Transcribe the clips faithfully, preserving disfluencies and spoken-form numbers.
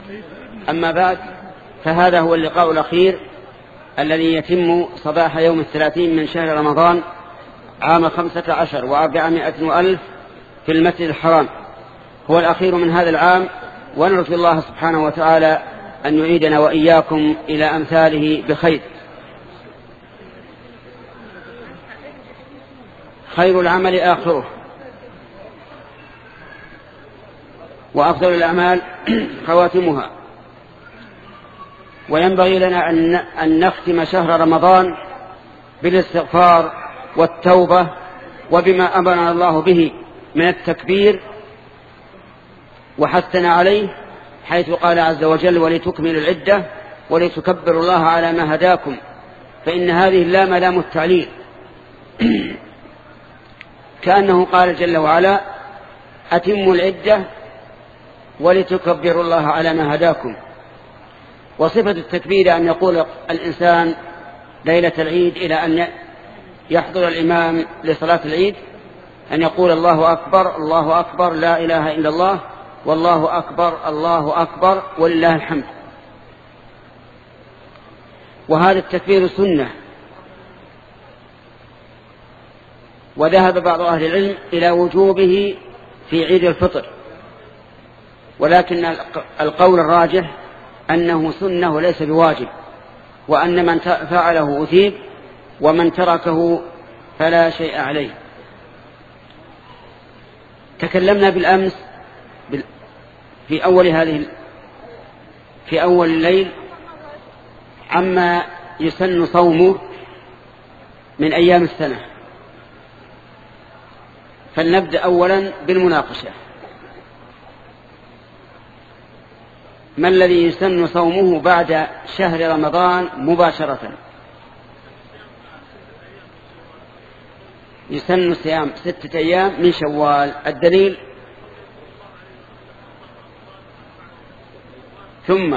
أما بعد، فهذا هو اللقاء الأخير الذي يتم صباح يوم الثلاثين من شهر رمضان عام خمسة عشر وأربعمائة وألف في المسجد الحرام، هو الأخير من هذا العام، ونرجو الله سبحانه وتعالى أن يعيدنا وإياكم إلى أمثاله بخير. خير العمل آخره، وأفضل الأعمال خواتمها. وينبغي لنا أن نختم شهر رمضان بالاستغفار والتوبة وبما أمرنا الله به من التكبير وحثنا عليه، حيث قال عز وجل: ولتكملوا العدة ولتكبروا الله على ما هداكم. فإن هذه اللام لام التعليل، كأنه قال جل وعلا: أتموا العدة ولتكبروا الله على ما هداكم. وصفة التكبير أن يقول الإنسان ليلة العيد إلى أن يحضر الإمام لصلاة العيد أن يقول: الله أكبر الله أكبر لا إله إلا الله والله أكبر الله أكبر ولله الحمد. وهذا التكبير سنة، وذهب بعض أهل العلم إلى وجوبه في عيد الفطر، ولكن القول الراجح أنه سنة وليس بواجب، وأن من فعله أثيب ومن تركه فلا شيء عليه. تكلمنا بالأمس في أول هذه في أول الليل عما يسن صومه من أيام السنة، فلنبدأ أولا بالمناقشة. ما الذي يسن صومه بعد شهر رمضان مباشرة؟ يسن صيام ستة أيام من شوال. الدليل؟ ثم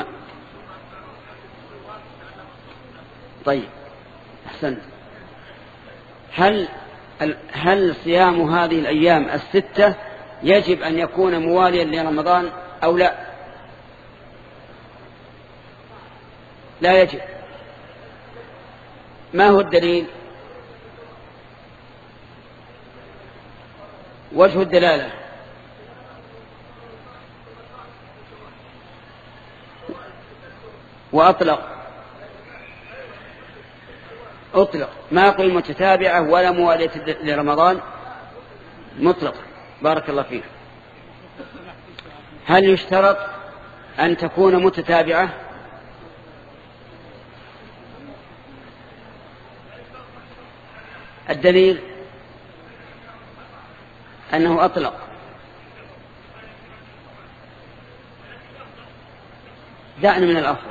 طيب أحسنت. هل هل صيام هذه الأيام الستة يجب أن يكون مواليا لرمضان أو لا؟ لا يجب. ما هو الدليل؟ وجه الدلالة: وأطلق أطلق ما قل متتابعة ولا موالية لرمضان، مطلق. بارك الله فيك. هل يشترط أن تكون متتابعة؟ الدليل أنه أطلق. دعنا من الأفضل.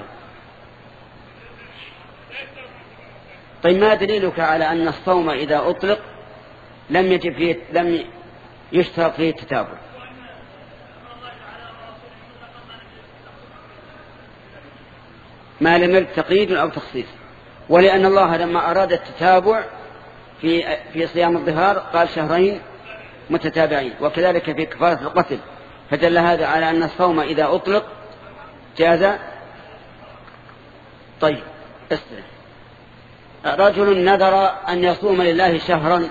طيب ما دليلك على أن الصوم إذا أطلق لم يجب فيه لم يشترط فيه التتابع؟ ما لم يرد تقييد أو تخصيص. ولأن الله لما أراد التتابع في في صيام الظهار قال شهرين متتابعين، وكذلك في كفارة القتل، فدل هذا على أن الصوم إذا أطلق جاز. طيب استنى. رجل نذر أن يصوم لله شهرا،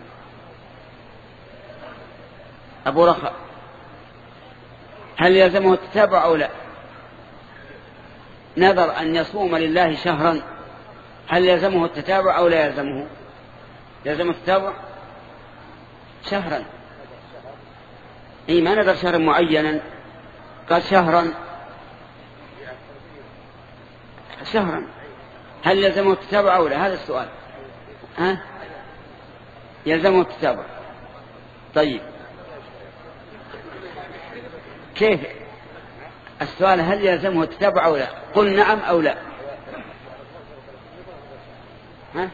أبو رخاء، هل يلزمه التتابع أو لا؟ نذر أن يصوم لله شهرا، هل يلزمه التتابع أو لا يلزمه؟ يلزم التتابع شهرا. إيه، ما نذر شهرا معينا، قال شهرا شهرا، هل يلزمه التتابع أو لا؟ هذا السؤال. ها؟ يلزمه التتابع. طيب كيف السؤال؟ هل يلزمه التتابع أو لا؟ قل نعم أو لا. ها؟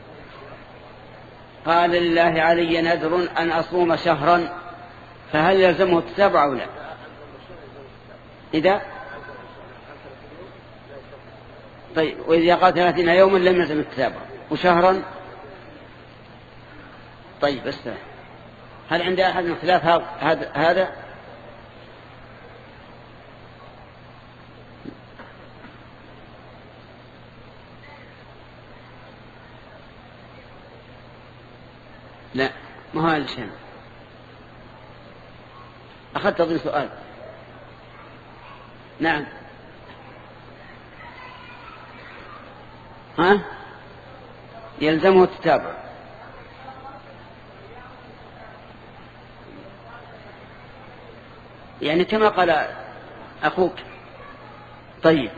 قال لله علي نذر أن أصوم شهرا، فهل يلزمه التتابع أو لا؟ إذا طيب، وإذا قال ثلاثين يوما لم يلزم التتابع، وشهرا طيب بس هل عند أحد من خلاف هذا؟ هذا لا، ما هو هذا الشيء. أخذت أظن سؤال. نعم. ها؟ يلزمه التتابع. يعني كما قال أخوك. طيب.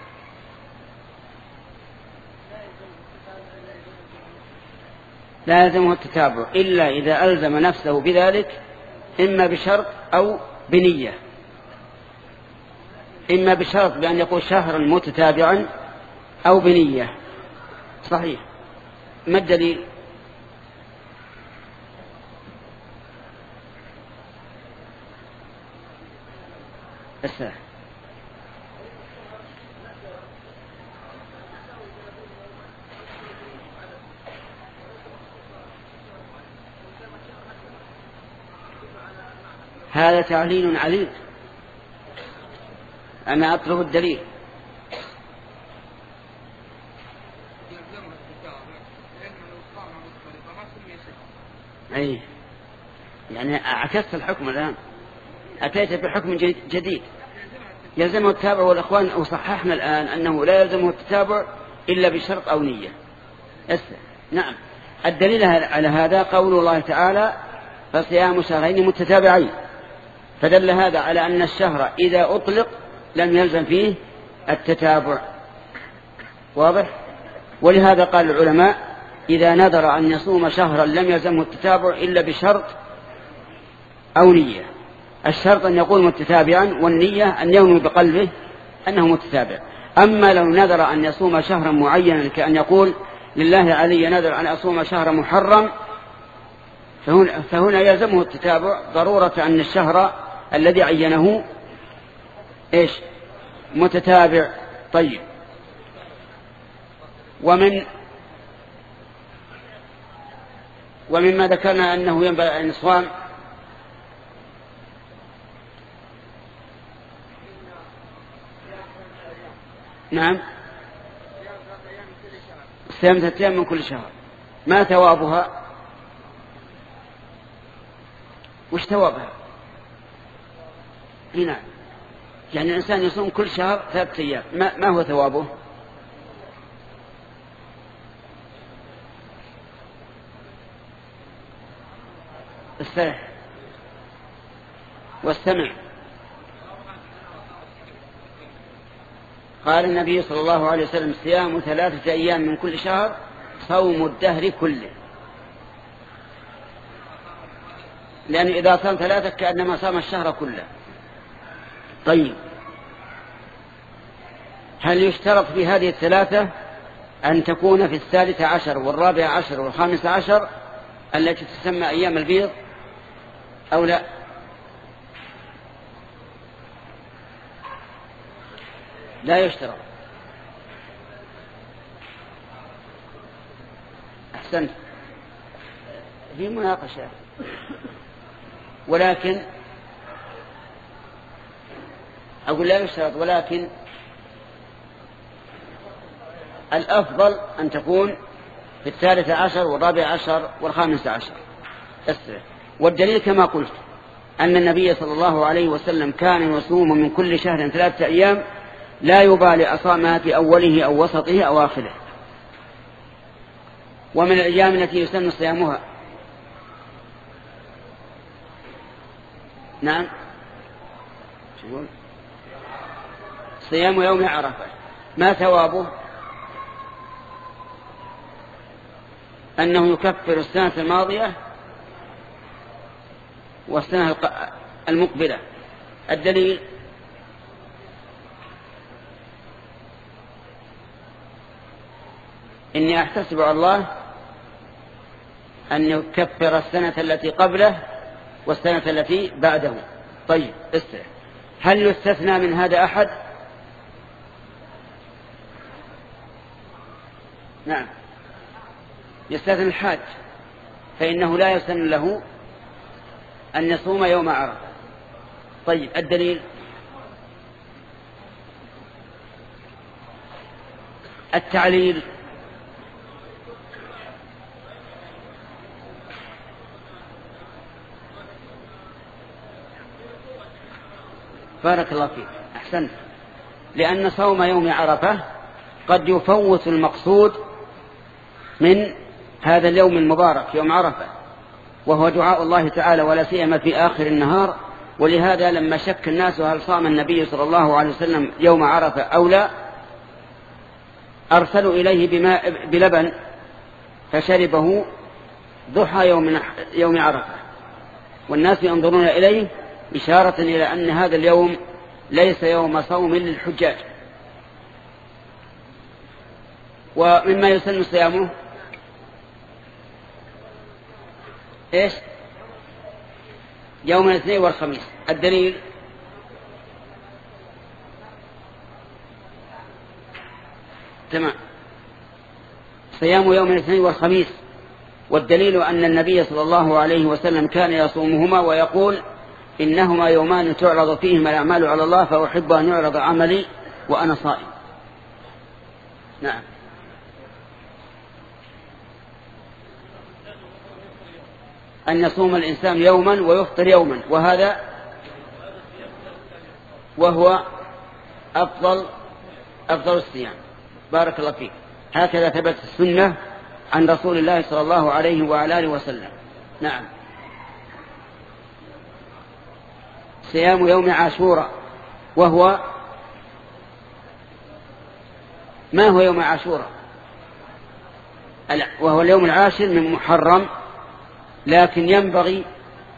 لا يلزمه التتابع إلا إذا ألزم نفسه بذلك، إما بشرط أو بنية. إما بشرط بأن يقول شهرا متتابعا أو بنية. صحيح. ما الدليل؟ السلام. هذا تعليل عليل. أنا أطلب الدليل. أي يعني عكست الحكم الآن، أتيت بحكم جديد يلزمه التتابع. والأخوان وصححنا الآن أنه لا يلزمه التتابع إلا بشرط أو نية. نعم. الدليل على هذا قول الله تعالى فصيام شهرين متتابعين، فدل هذا على أن الشهر إذا أطلق لم يلزم فيه التتابع. واضح؟ ولهذا قال العلماء إذا نذر أن يصوم شهرا لم يلزمه التتابع إلا بشرط أو نية. الشرط أن يقول متتابعا، والنية أن ينوي بقلبه أنه متتابع. أما لو نذر أن يصوم شهرا معينا كأن يقول لله علي نذر أن أصوم شهر محرم، فهنا, فهنا يلزمه التتابع ضرورة أن الشهر الذي عينه إيش؟ متتابع. طيب. ومن ومما ذكرنا أنه ينبغي أن يصوم نعم صيام ثلاثة أيام من كل شهر. ما ثوابها؟ وش ثوابها؟ هنا يعني الإنسان يصوم كل شهر ثلاثة أيام، ما, ما هو ثوابه؟ استرح واستمع. قال النبي صلى الله عليه وسلم صيام ثلاثة أيام من كل شهر صوم الدهر كله، لأن إذا صام ثلاثة كأنما صام الشهر كله. طيب، هل يشترط في هذه الثلاثة أن تكون في الثالثة عشر والرابع عشر والخامس عشر التي تسمى أيام البيض أو لا؟ لا يشترط. أحسنت، في مناقشة، ولكن أقول لا يشترط، ولكن الأفضل أن تكون في الثالثة عشر والرابع عشر والخامس عشر. والدليل كما قلت أن النبي صلى الله عليه وسلم كان يصوم من كل شهر ثلاثة أيام لا يبالي أصامها في أوله أو وسطه أو آخره. ومن الأيام التي يسن صيامها نعم صيام يوم عرفة. ما ثوابه؟ أنه يكفر السنة الماضية والسنة المقبلة. الدليل إني أحتسب على الله أن يكفر السنة التي قبله والسنة التي بعده. طيب، استرح. هل يستثنى من هذا أحد؟ نعم، يستثنى الحاج، فإنه لا يسن له أن يصوم يوم عرفة. طيب، الدليل التعليل بارك الله فيك، أحسنت. لأن صوم يوم عرفة قد يفوت المقصود من هذا اليوم المبارك يوم عرفة، وهو دعاء الله تعالى ولا سيما في آخر النهار. ولهذا لما شك الناس هل صام النبي صلى الله عليه وسلم يوم عرفة أو لا، أرسلوا إليه بماء بلبن فشربه ضحى يوم يوم عرفة، والناس ينظرون إليه إشارة إلى أن هذا اليوم ليس يوم صوم للحجاج. ومما يسن صيامه إيش؟ يوم الاثنين والخميس. الدليل تمام، صيام يوم الاثنين والخميس. والدليل أن النبي صلى الله عليه وسلم كان يصومهما ويقول إنهما يومان تعرض فيهما الأعمال على الله فأحب أن يعرض عملي وأنا صائم. نعم. أن يصوم الإنسان يوما ويفطر يوما، وهذا وهو أفضل أفضل الصيام. بارك الله فيك. هكذا ثبت السنة عن رسول الله صلى الله عليه وعلى آله وسلم. نعم. صيام يوم عاشوراء، وهو ما هو يوم عاشوراء؟ وهو اليوم العاشر من محرم، لكن ينبغي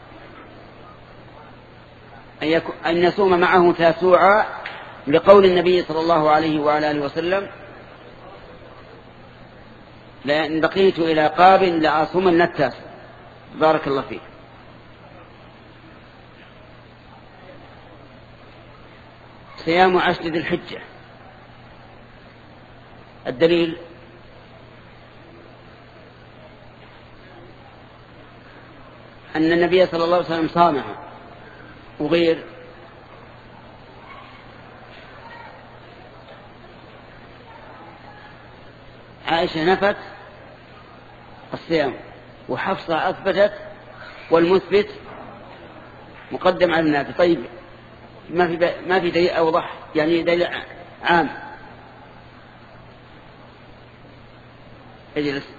أن يصوم معه تاسوعا لقول النبي صلى الله عليه وعلى آله وسلم لأن بقيت إلى قاب لأصومن التاسع. بارك الله فيك. صيام عشر ذي الحجة. الدليل أن النبي صلى الله عليه وسلم صامها، وغير عائشة نفت الصيام، وحفصة أثبتت، والمثبت مقدم على النافي. طيب ما في ما في دليل أوضح، يعني دليل عام. اجلس.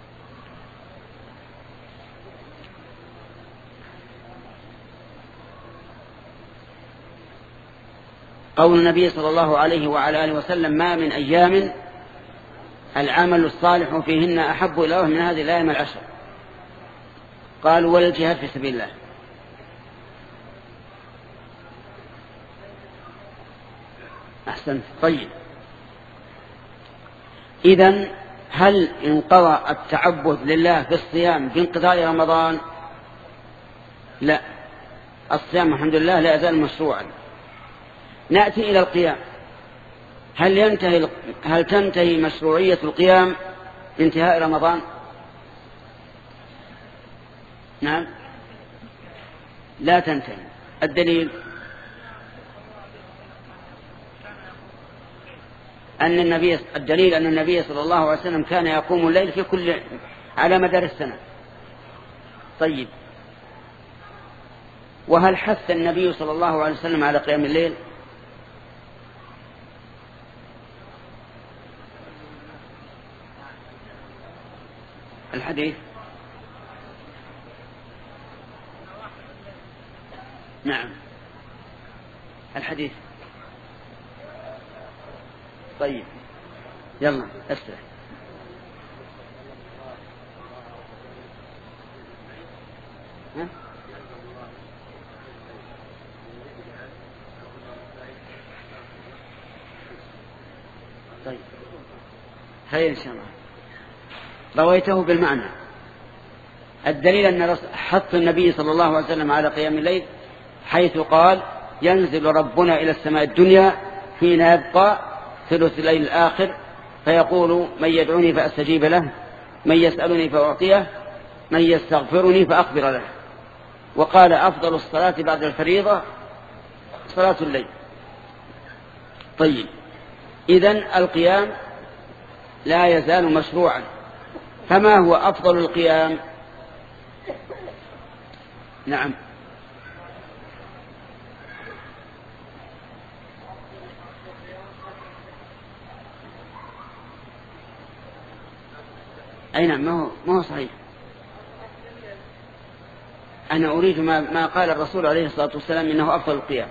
قول النبي صلى الله عليه وعلى آله وسلم ما من أيام العمل الصالح فيهن أحب إلى الله من هذه الأيام العشر. قالوا ولا الجهاد في سبيل الله. أحسنت. طيب إذن هل انقضى التعبد لله في الصيام بانقضاء رمضان؟ لا، الصيام الحمد لله لا يزال مشروعا. نأتي إلى القيام. هل ينتهي هل تنتهي مشروعية القيام بانتهاء رمضان؟ نعم، لا تنتهي. الدليل أن النبي الدليل أن النبي صلى الله عليه وسلم كان يقوم الليل في كل على مدار السنة. طيب، وهل حث النبي صلى الله عليه وسلم على قيام الليل؟ الحديث نعم، الحديث. طيب يلا استرح. ها؟ طيب خير إن شاء الله. رويته بالمعنى. الدليل أن حث النبي صلى الله عليه وسلم على قيام الليل حيث قال ينزل ربنا إلى السماء الدنيا حين يبقى ثلث الليل الآخر فيقول من يدعوني فأستجيب له، من يسألني فأعطيه، من يستغفرني فأغفر له. وقال أفضل الصلاة بعد الفريضة صلاة الليل. طيب إذن القيام لا يزال مشروعا. فما هو أفضل القيام؟ نعم أي نعم، ما هو, ما هو صحيح. أنا أريد ما, ما قال الرسول عليه الصلاة والسلام إنه أفضل القيام.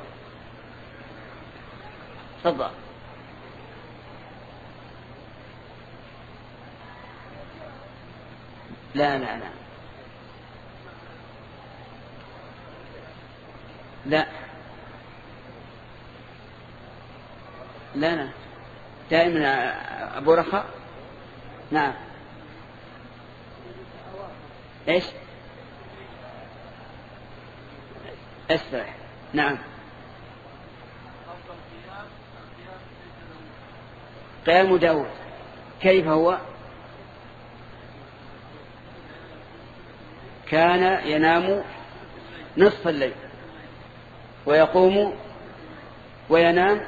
تفضل. لا لا لا لا لا لا دائما أبو رخاء. نعم. إيش؟ استرح. نعم. قيام داود كيف هو؟ كان ينام نصف الليل ويقوم وينام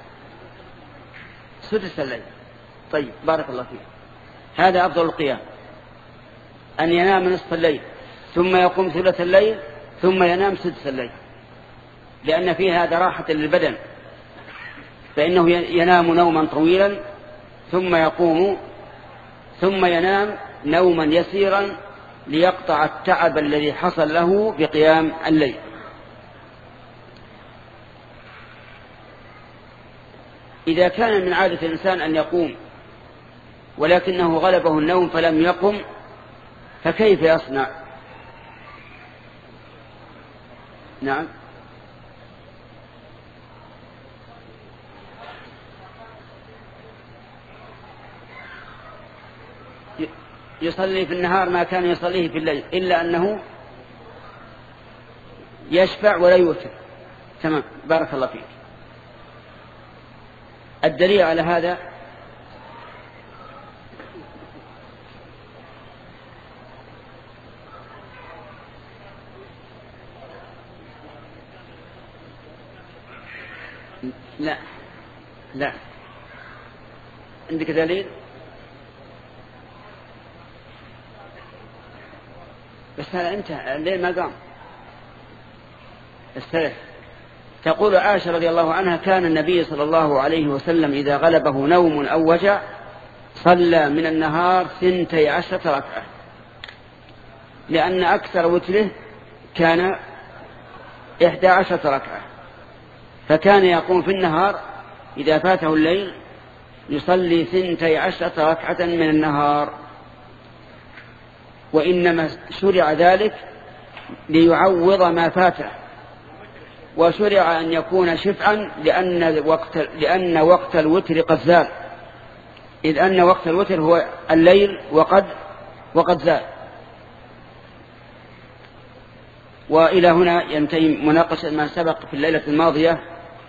سدس الليل. طيب بارك الله فيك. هذا أفضل القيام، أن ينام نصف الليل ثم يقوم ثلث الليل ثم ينام سدس الليل، لأن فيه هذا راحة للبدن، فإنه ينام نوما طويلا ثم يقوم ثم ينام نوما يسيرا ليقطع التعب الذي حصل له بقيام الليل. إذا كان من عادة الإنسان أن يقوم ولكنه غلبه النوم فلم يقم، فكيف يصنع؟ نعم. يصلي في النهار ما كان يصليه في الليل، إلا أنه يشفع ولا يوتر. تمام بارك الله فيك. الدليل على هذا لا لا عندك دليل؟ بس هذا انتهى الليل ما قام. استرح. تقول عائشة رضي الله عنها: كان النبي صلى الله عليه وسلم إذا غلبه نوم أو وجع صلى من النهار ثنتي عشرة ركعة، لأن أكثر وتره كان إحدى عشرة ركعة، فكان يقوم في النهار إذا فاته الليل يصلي ثنتي عشرة ركعة من النهار. وإنما شرع ذلك ليعوض ما فاته، وشرع أن يكون شفعا لأن وقت, لأن وقت الوتر قد زال، إذ أن وقت الوتر هو الليل وقد, وقد زال. وإلى هنا ينتهي مناقشة ما سبق في الليلة الماضية،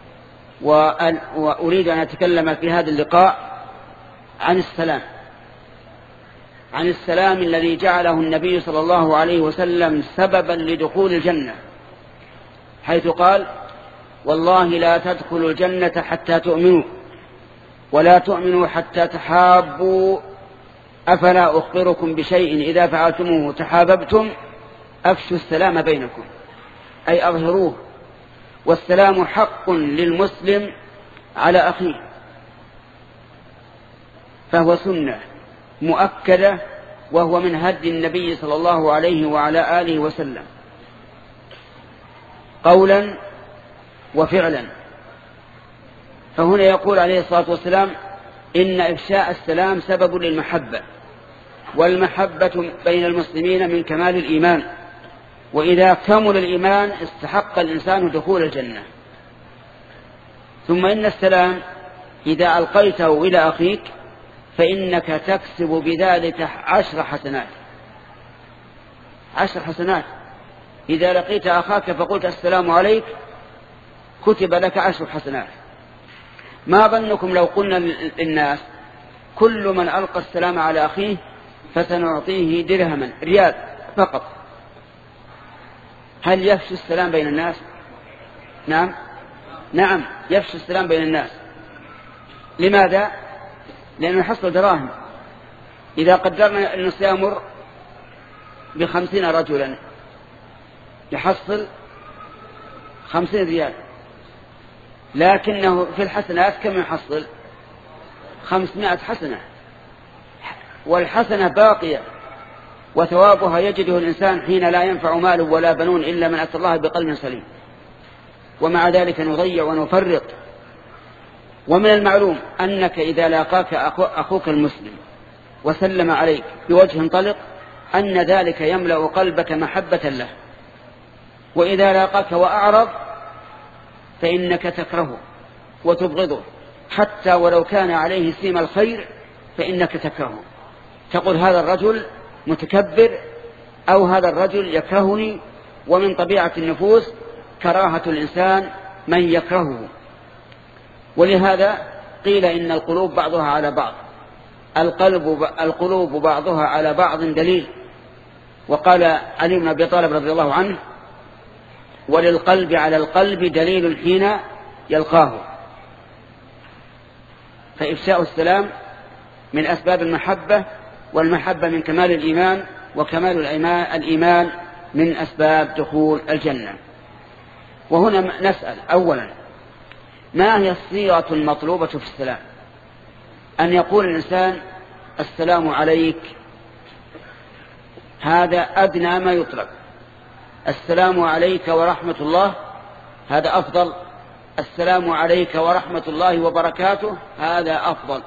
وأريد أن أتكلم في هذا اللقاء عن السلام، عن السلام الذي جعله النبي صلى الله عليه وسلم سببا لدخول الجنة، حيث قال: والله لا تدخلوا الجنة حتى تؤمنوا ولا تؤمنوا حتى تحابوا، أفلا أخبركم بشيء إذا فعلتموه تحاببتم، أفشوا السلام بينكم، أي أظهروه. والسلام حق للمسلم على أخيه، فهو سنة مؤكدة، وهو من هدي النبي صلى الله عليه وعلى آله وسلم قولا وفعلا. فهنا يقول عليه الصلاة والسلام: إن إفشاء السلام سبب للمحبة، والمحبة بين المسلمين من كمال الإيمان، وإذا كمل الإيمان استحق الإنسان دخول الجنة. ثم إن السلام إذا ألقيته إلى أخيك فإنك تكسب بذلك عشر حسنات، عشر حسنات. إذا لقيت أخاك فقلت السلام عليك كتب لك عشر حسنات. ما ظنكم لو قلنا للناس كل من ألقى السلام على أخيه فسنعطيه درهما ريال فقط، هل يفشي السلام بين الناس؟ نعم نعم يفشي السلام بين الناس. لماذا؟ لأنه يحصل دراهم. إذا قدرنا أنه سيمر بخمسين رجلا يحصل خمسين ريال، لكنه في الحسنات كم يحصل؟ خمسمائة حسنة. والحسنة باقية وثوابها يجده الإنسان حين لا ينفع مال ولا بنون إلا من أتى الله بقلب سليم، ومع ذلك نضيع ونفرط. ومن المعلوم أنك إذا لاقاك أخوك المسلم وسلم عليك بوجه طلق أن ذلك يملأ قلبك محبة له، وإذا لاقاك وأعرض فإنك تكرهه وتبغضه، حتى ولو كان عليه سيم الخير فإنك تكرهه، تقول هذا الرجل متكبر أو هذا الرجل يكرهني. ومن طبيعة النفوس كراهة الإنسان من يكرهه. ولهذا قيل إن القلوب بعضها على بعض، القلب القلوب بعضها على بعض دليل. وقال علي بن أبي طالب رضي الله عنه: وللقلب على القلب دليل حين يلقاه. فإفشاء السلام من أسباب المحبة، والمحبة من كمال الإيمان، وكمال الإيمان من أسباب دخول الجنة. وهنا نسأل أولا: ما هي الصيغة المطلوبة في السلام؟ أن يقول الإنسان السلام عليك، هذا أدنى ما يطلب. السلام عليك ورحمة الله، هذا أفضل. السلام عليك ورحمة الله وبركاته، هذا أفضل.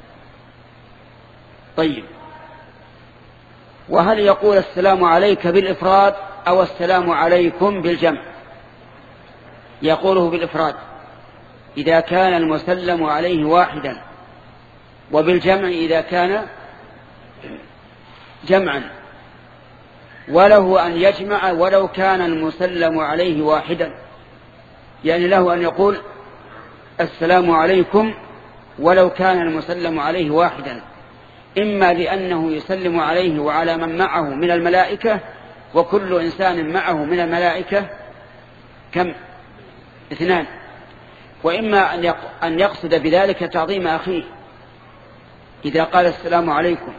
طيب، وهل يقول السلام عليك بالإفراد أو السلام عليكم بالجمع؟ يقوله بالإفراد إذا كان المسلم عليه واحدا، وبالجمع إذا كان جمعا، وله أن يجمع ولو كان المسلم عليه واحدا، يعني له أن يقول السلام عليكم ولو كان المسلم عليه واحدا، إما لأنه يسلم عليه وعلى من معه من الملائكة، وكل إنسان معه من الملائكة كم؟ اثنان. وإما أن يقصد بذلك تعظيم أخيه إذا قال السلام عليكم.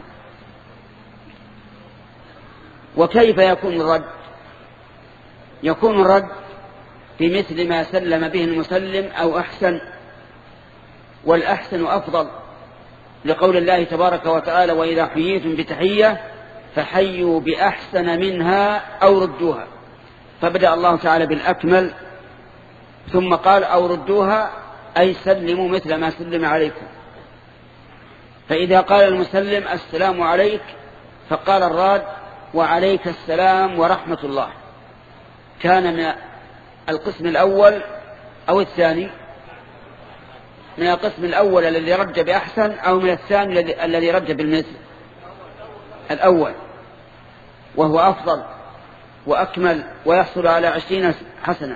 وكيف يكون الرد؟ يكون الرد بمثل ما سلم به المسلم أو أحسن، والأحسن أفضل، لقول الله تبارك وتعالى: وإذا حييتم بتحية فحيوا بأحسن منها أو ردوها. فبدأ الله تعالى بالأكمل ثم قال أو ردوها، أي سلموا مثل ما سلم عليكم. فإذا قال المسلم السلام عليك فقال الراد وعليك السلام ورحمة الله، كان من القسم الأول أو الثاني؟ من القسم الأول الذي رد بأحسن، أو من الثاني الذي رد بالمثل؟ الأول، وهو أفضل وأكمل ويحصل على عشرين حسنة.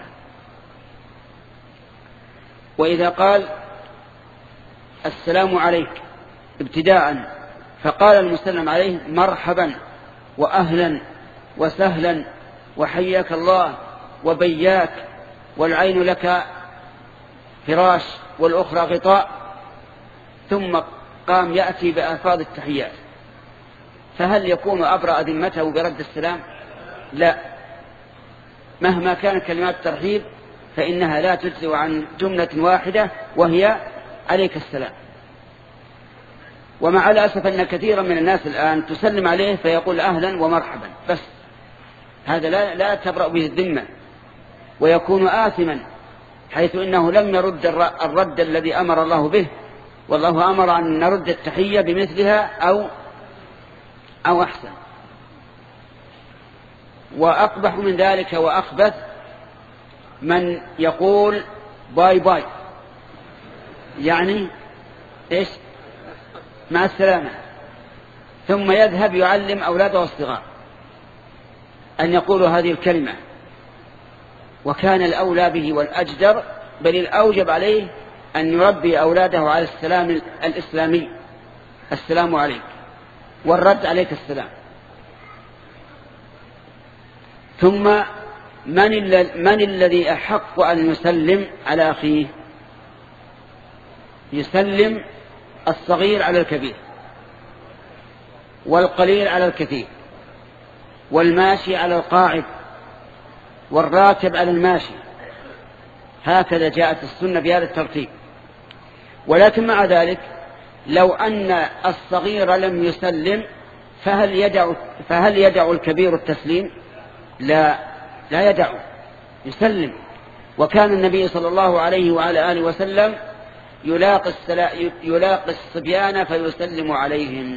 وإذا قال السلام عليك ابتداء فقال المسلم عليه مرحبا وأهلا وسهلا وحياك الله وبياك، والعين لك فراش والأخرى غطاء، ثم قام يأتي بألفاظ التحيات، فهل يكون أبرأ ذمته برد السلام؟ لا، مهما كانت كلمات الترحيب فإنها لا تجزئ عن جملة واحدة وهي عليك السلام. ومع الأسف أن كثيرا من الناس الآن تسلم عليه فيقول أهلا ومرحبا بس، هذا لا, لا تبرأ به الذمة، ويكون آثما حيث إنه لم يرد الرد الذي أمر الله به، والله أمر أن نرد التحية بمثلها أو أو أحسن. وأقبح من ذلك وأخبث من يقول باي باي، يعني إيش؟ مع السلامة، ثم يذهب يعلم أولاده الصغار أن يقولوا هذه الكلمة، وكان الأولى به والأجدر بل الأوجب عليه أن يربي أولاده على السلام الإسلامي، السلام عليك، والرد عليك السلام. ثم من, من الذي أحق أن يسلم على أخيه؟ يسلم الصغير على الكبير، والقليل على الكثير، والماشي على القاعد، والراكب على الماشي، هكذا جاءت السنة بهذا الترتيب. ولكن مع ذلك لو أن الصغير لم يسلم فهل يدع, فهل يدع الكبير التسليم؟ لا لا يدع، يسلم. وكان النبي صلى الله عليه وعلى آله وسلم يلاقي, يلاقي الصبيان فيسلم عليهم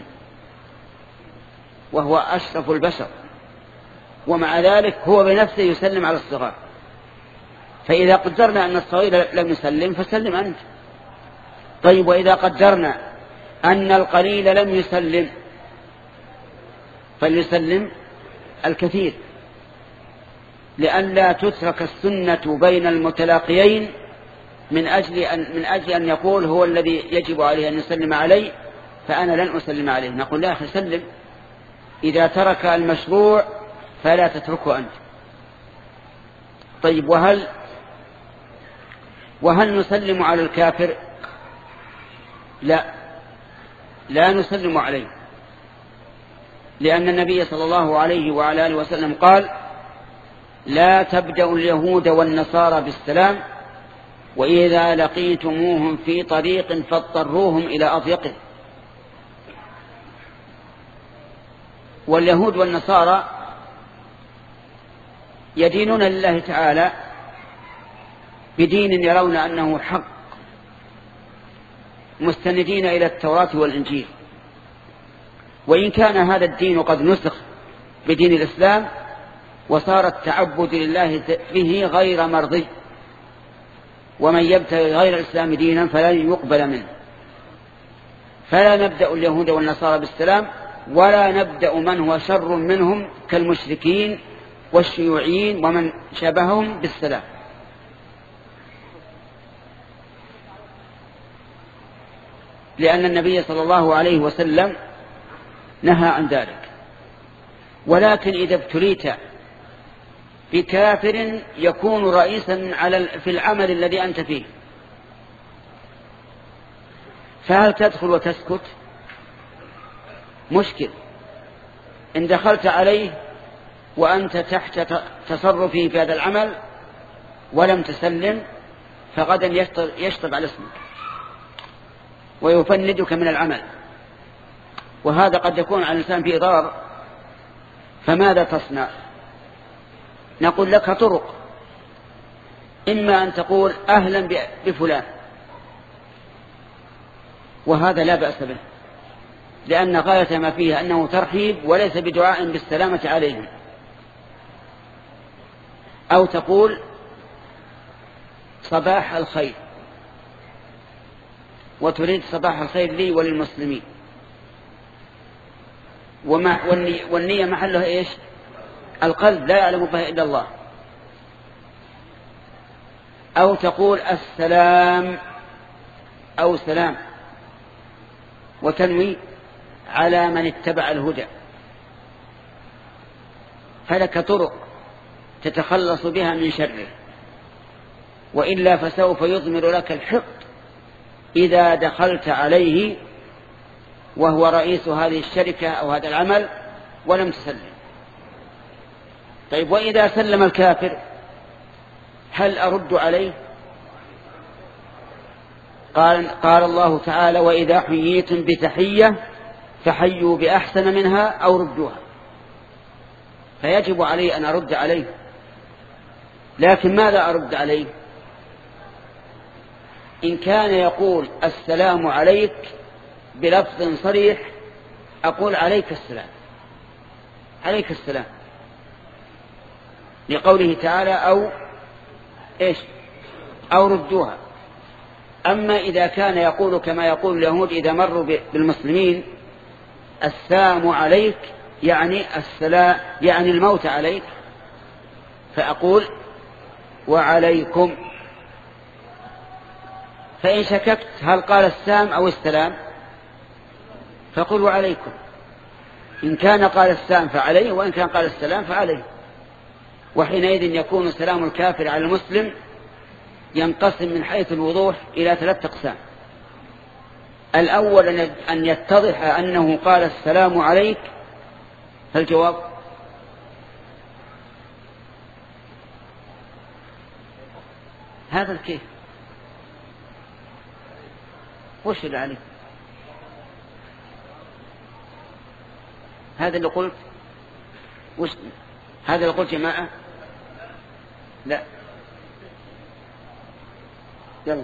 وهو أشرف البشر، ومع ذلك هو بنفسه يسلم على الصغار. فإذا قدرنا أن الصغير لم يسلم فسلم أنت. طيب وإذا قدرنا أن القليل لم يسلم فليسلم الكثير، لئلا تترك السنة بين المتلاقيين من أجل أن, من أجل أن يقول هو الذي يجب عليه أن يسلم عليه فأنا لن أسلم عليه. نقول لا أخي سلم، إذا ترك المشروع فلا تتركه أنت. طيب وهل وهل نسلم على الكافر؟ لا لا نسلم عليه، لأن النبي صلى الله عليه وعلى آله وسلم قال لا تبدأوا اليهود والنصارى بالسلام وإذا لقيتموهم في طريق فاضطروهم إلى أضيقه. واليهود والنصارى يدينون لله تعالى بدين يرون أنه حق، مستندين إلى التوراة والإنجيل، وإن كان هذا الدين قد نسخ بدين الإسلام وصار التعبد لله به غير مرضي، ومن يبتغي غير الإسلام دينا فلن يقبل منه. فلا نبدأ اليهود والنصارى بالسلام ولا نبدأ من هو شر منهم كالمشركين والشيوعيين ومن شبههم بالسلام. لأن النبي صلى الله عليه وسلم نهى عن ذلك. ولكن إذا ابتليت بكافر يكون رئيسا على في العمل الذي أنت فيه، فهل تدخل وتسكت؟ مشكل. إن دخلت عليه وأنت تحت تصرفه في هذا العمل ولم تسلم فغدا يشطب على اسمك ويفندك من العمل، وهذا قد يكون على الإنسان فيه ضرر. فماذا تصنع؟ نقول لك طرق. إما أن تقول أهلا بفلان، وهذا لا بأس به، لأن غاية ما فيه أنه ترحيب وليس بدعاء بالسلامة عليهم. أو تقول صباح الخير، وتريد صباح الخير لي وللمسلمين، والنية محلها إيش؟ القلب لا يعلم بها إلا الله. أو تقول السلام أو سلام، وتنوي على من اتبع الهدى. فلك طرق تتخلص بها من شره، وإلا فسوف يضمر لك الحقد إذا دخلت عليه وهو رئيس هذه الشركة أو هذا العمل ولم تسلم. طيب وإذا سلم الكافر هل أرد عليه؟ قال, قال الله تعالى وإذا حييتم بتحية فحيوا بأحسن منها أو ردوها. فيجب علي أن أرد عليه، لكن ماذا أرد عليه؟ إن كان يقول السلام عليك بلفظ صريح أقول عليك السلام، عليك السلام، لقوله تعالى أو إيش أو ردوها. أما إذا كان يقول كما يقول اليهود إذا مروا بالمسلمين السلام عليك يعني السلام يعني الموت عليك، فأقول وعليكم. فإن شككت هل قال السلام أو السلام فقل وعليكم. إن كان قال السلام فعليه، وإن كان قال السلام فعليه. وحينئذ يكون سلام الكافر على المسلم ينقسم من حيث الوضوح إلى ثلاث أقسام. الأول أن يتضح أنه قال السلام عليك، فالجواب هذا الكيف وش اللي عليك؟ هذا اللي قلت وش هذا اللي قلت جماعة؟ لا يلا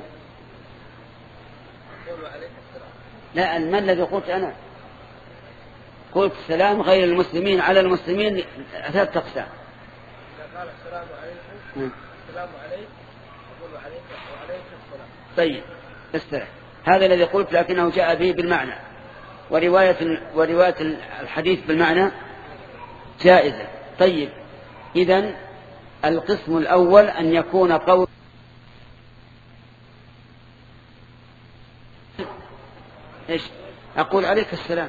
لا ما الذي قلت أنا؟ قلت سلام غير المسلمين على المسلمين ثلاث أقسام. قال السلام عليكم السلام عليك يقول عليك وعليك السلام. طيب استرح. هذا الذي قلت لكنه جاء به بالمعنى، ورواية ورواية الحديث بالمعنى جائزة. طيب إذن القسم الأول أن يكون قول إيش أقول عليك السلام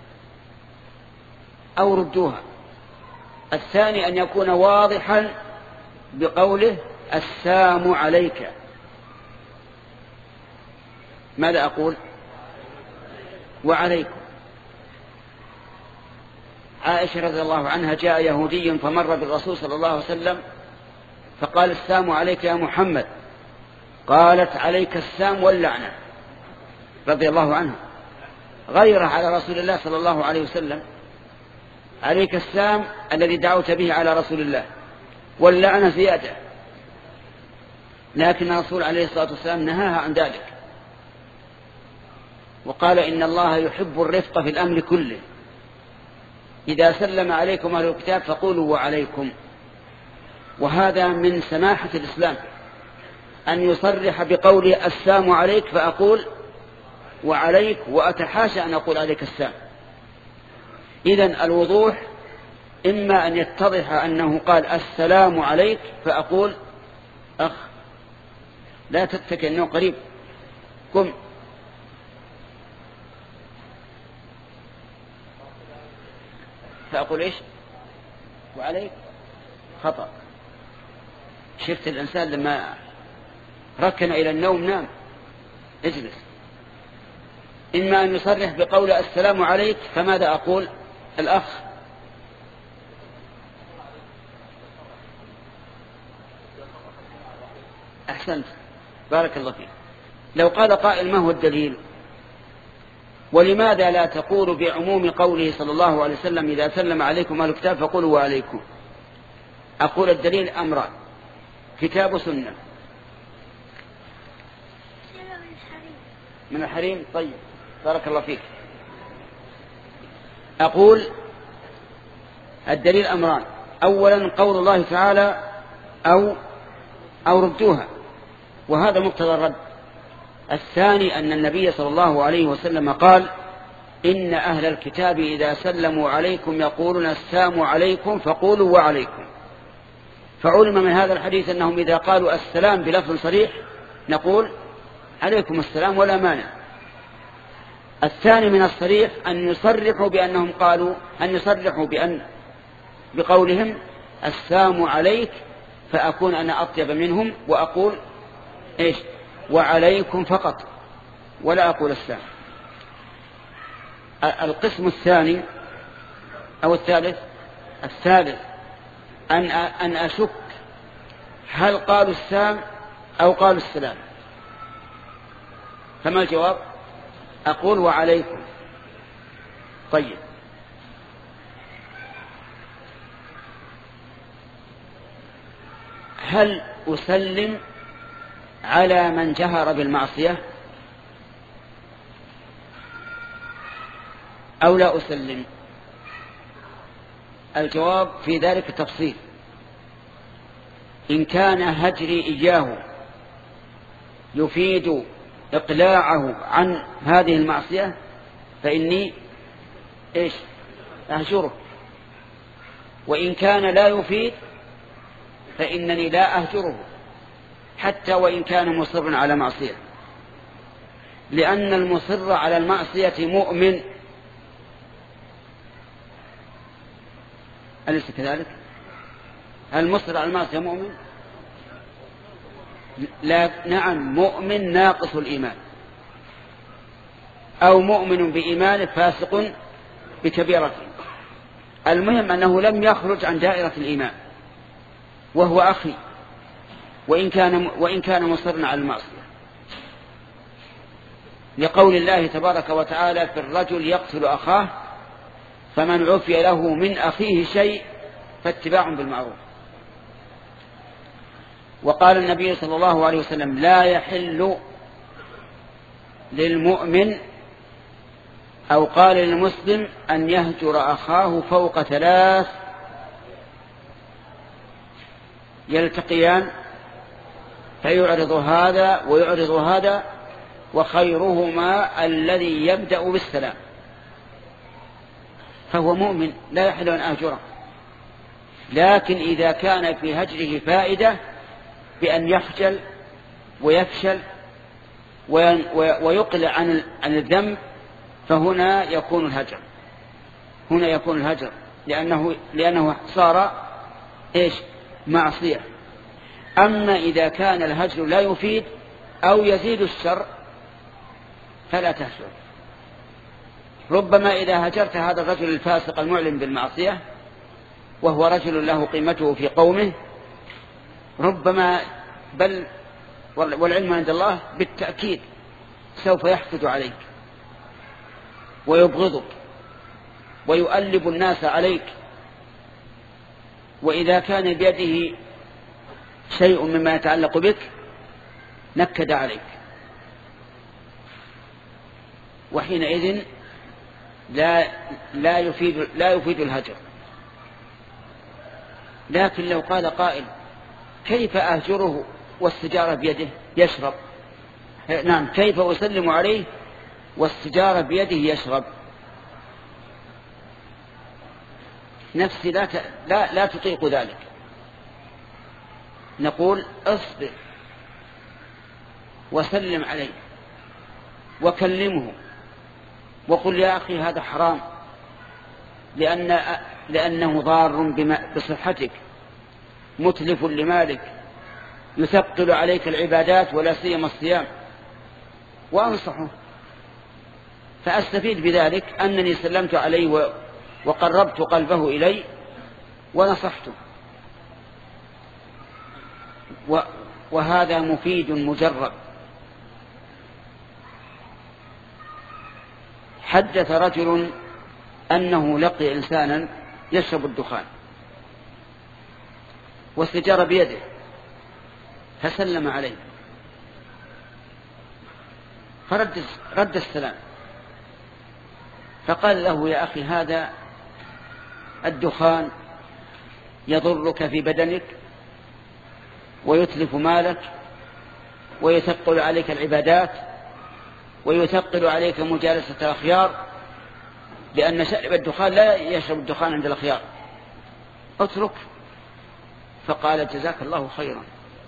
أو ردوها. الثاني أن يكون واضحا بقوله السلام عليك. ماذا أقول؟ وعليكم. عائشة رضي الله عنها جاء يهودي فمر بالرسول صلى الله عليه وسلم فقال السلام عليك يا محمد، قالت عليك السلام واللعنة رضي الله عنها، غيره على رسول الله صلى الله عليه وسلم. عليك السلام الذي دعوت به على رسول الله، واللعنة زيادة، لكن الرسول عليه الصلاة والسلام نهاها عن ذلك وقال إن الله يحب الرفق في الأمر كله، إذا سلم عليكم أهل الكتاب فقولوا وعليكم. وهذا من سماحة الإسلام أن يصرح بقوله السلام عليك فأقول وعليك، وأتحاشى أن أقول عليك السلام. إذن الوضوح إما أن يتضح أنه قال السلام عليك فأقول أخ لا تتكي أنه قريب قم، فأقول إيش وعليك خطأ. شفت الإنسان لما ركن إلى النوم نام، اجلس. إما أن يصرح بقول السلام عليك فماذا أقول؟ الأخ أحسنت بارك الله فيك. لو قال قائل ما هو الدليل؟ ولماذا لا تقول بعموم قوله صلى الله عليه وسلم إذا سلم عليكم أهل الكتاب فقولوا وعليكم؟ أقول الدليل أمران، كتاب وسنة. من الحريم. طيب بارك الله فيك. أقول الدليل أمران، أولا قول الله تعالى أو أو ردوها، وهذا مقتضى الرد. الثاني أن النبي صلى الله عليه وسلم قال إن أهل الكتاب إذا سلموا عليكم يقولون السلام عليكم فقولوا وعليكم. فعلم من هذا الحديث أنهم إذا قالوا السلام بلفظ صريح نقول عليكم السلام ولا مانع. الثاني من الصريح أن يصرحوا بأنهم قالوا أن يصرحوا بأن بقولهم السلام عليك فأكون أنا أطيب منهم وأقول إيش وعليكم فقط ولا أقول السلام. القسم الثاني أو الثالث الثالث أن أن أشك هل قالوا السلام أو قالوا السلام، فما الجواب؟ أقول وعليكم. طيب هل أسلم على من جهر بالمعصية أو لا أسلم؟ الجواب في ذلك تفصيل. إن كان هجري إياه يفيد إقلاعه عن هذه المعصية فإني إيش أهجره، وإن كان لا يفيد فإنني لا أهجره حتى وإن كان مصرا على معصية، لأن المصر على المعصية مؤمن. أليس كذلك؟ المصر على المعصية مؤمن؟ لا، نعم مؤمن ناقص الإيمان، أو مؤمن بإيمان فاسق بكبيرته. المهم أنه لم يخرج عن دائرة الإيمان وهو أخي وإن كان وإن كان مصرا على المعصية، لقول الله تبارك وتعالى في الرجل يقتل أخاه فمن عفي له من أخيه شيء فاتباع بالمعروف. وقال النبي صلى الله عليه وسلم لا يحل للمؤمن أو قال للمسلم أن يهجر أخاه فوق ثلاث يلتقيان فيعرض هذا ويعرض هذا وخيرهما الذي يبدأ بالسلام، فهو مؤمن لا يحل أن أهجره. لكن إذا كان في هجره فائدة بأن يخجل ويفشل ويقلع عن الذنب فهنا يكون الهجر هنا يكون الهجر لأنه, لأنه صار إيش معصية. أما إذا كان الهجر لا يفيد أو يزيد الشر فلا تهجر. ربما إذا هجرت هذا الرجل الفاسق المعلن بالمعصية وهو رجل له قيمته في قومه ربما بل والعلم عند الله بالتأكيد سوف يحقد عليك ويبغضك ويؤلب الناس عليك، وإذا كان بيده شيء مما يتعلق بك نكد عليك، وحينئذ لا لا يفيد لا يفيد الهجر. لكن لو قال قائل كيف أهجره والسجارة بيده يشرب؟ نعم، كيف أسلم عليه والسجارة بيده يشرب؟ نفسي لا لا لا تطيق ذلك. نقول اصبر وسلم عليه وكلمه وقل يا أخي هذا حرام لأن لأنه ضار بصحتك متلف لمالك يثقل عليك العبادات ولا سيما الصيام، وأنصحه فأستفيد بذلك أنني سلمت عليه وقربت قلبه إلي ونصحته، وهذا مفيد مجرب. حدث رجل أنه لقي إنسانا يشرب الدخان والسجارة بيده فسلم عليه فرد رد السلام فقال له يا أخي هذا الدخان يضرك في بدنك ويتلف مالك ويثقل عليك العبادات ويثقل عليك مجالسة الأخيار، لأن شارب الدخان لا يشرب الدخان عند الأخيار، اترك. فقال جزاك الله خيرا،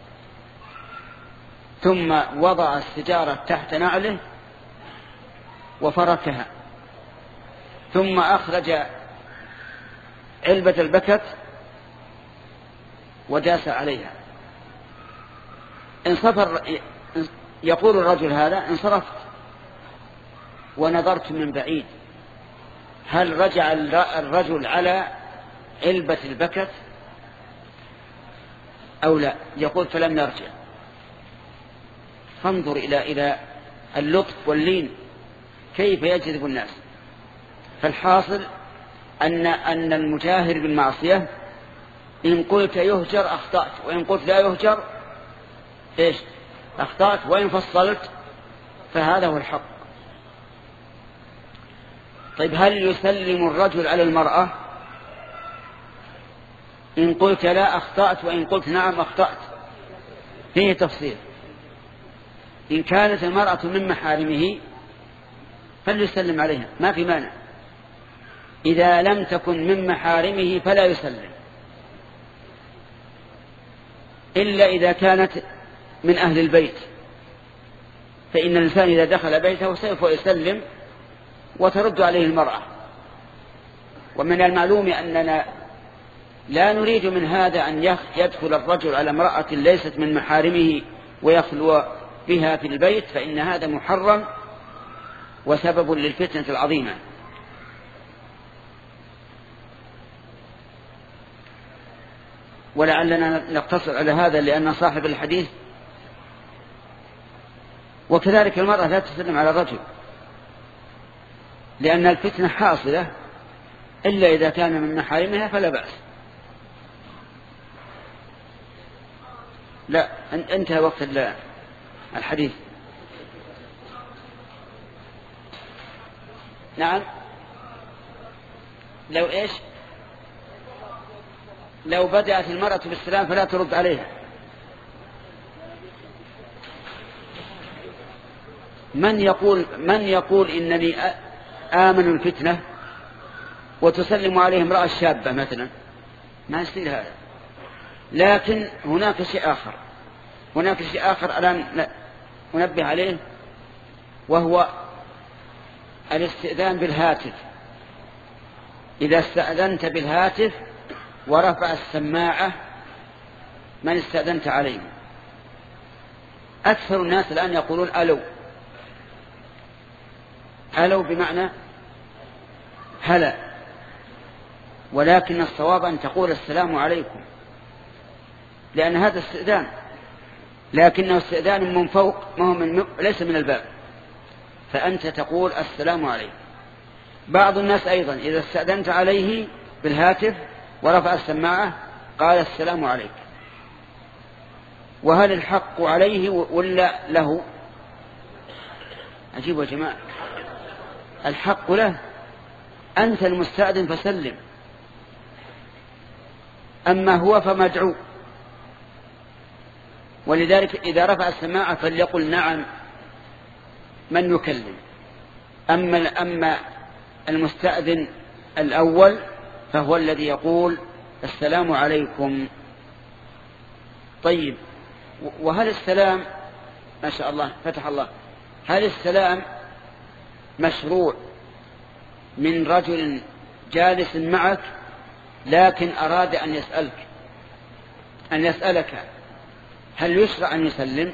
ثم وضع السجارة تحت نعله وفركها، ثم أخرج علبة البكت وداس عليها. انصفر يقول الرجل هذا انصرفت ونظرت من بعيد هل رجع الرجل على علبة البكت أو لا؟ يقول فلم يرجع. فانظر إلى إلى اللطف واللين كيف يجذب الناس. فالحاصل أن أن المجاهر بالمعصية إن قلت يهجر أخطأت، وإن قلت لا يهجر إيش أخطأت، وإن فصلت فهذا هو الحق. طيب هل يسلم الرجل على المرأة؟ إن قلت لا أخطأت، وإن قلت نعم أخطأت، فيه تفصيل. إن كانت المرأة من محارمه فليسلم عليها ما في مانع، إذا لم تكن من محارمه فلا يسلم، إلا إذا كانت من أهل البيت، فإن الإنسان إذا دخل بيته سوف يسلم وترد عليه المرأة. ومن المعلوم أننا لا نريد من هذا أن يدخل الرجل على امرأة ليست من محارمه ويخلو بها في البيت، فإن هذا محرم وسبب للفتنة العظيمة. ولعلنا نقتصر على هذا لأن صاحب الحديث. وكذلك المرأة لا تسلم على الرجل لأن الفتنة حاصلة إلا إذا كان من محارمها فلا بأس. لا انتهى وقت الحديث. نعم لو إيش لو بدأت المرأة بالسلام فلا ترد عليها. من يقول من يقول إنني آمن الفتنة وتسلم عليه امرأة شابة مثلا؟ ما يصير هذا. لكن هناك شيء آخر هناك شيء آخر الآن أنبه عليه، وهو الاستئذان بالهاتف. إذا استأذنت بالهاتف ورفع السماعة من استأذنت عليه، أكثر الناس الآن يقولون ألو ألو بمعنى هلا، ولكن الصواب أن تقول السلام عليكم، لأن هذا استئذان، لكنه استئذان من فوق، ما هو من ليس من الباب، فأنت تقول السلام عليكم. بعض الناس أيضا إذا استأذنت عليه بالهاتف ورفع السماعة قال السلام عليك. وهل الحق عليه ولا له؟ عجيب يا جماعة، الحق له، أنت المستأذن فسلم، أما هو فمدعو. ولذلك إذا رفع السماعة فليقل نعم من يكلم. أما, أما المستأذن الأول فهو الذي يقول السلام عليكم. طيب، وهل السلام ما شاء الله فتح الله، هل السلام مشروع من رجل جالس معك لكن أراد أن يسألك أن يسألك هل يشرع أن يسلم؟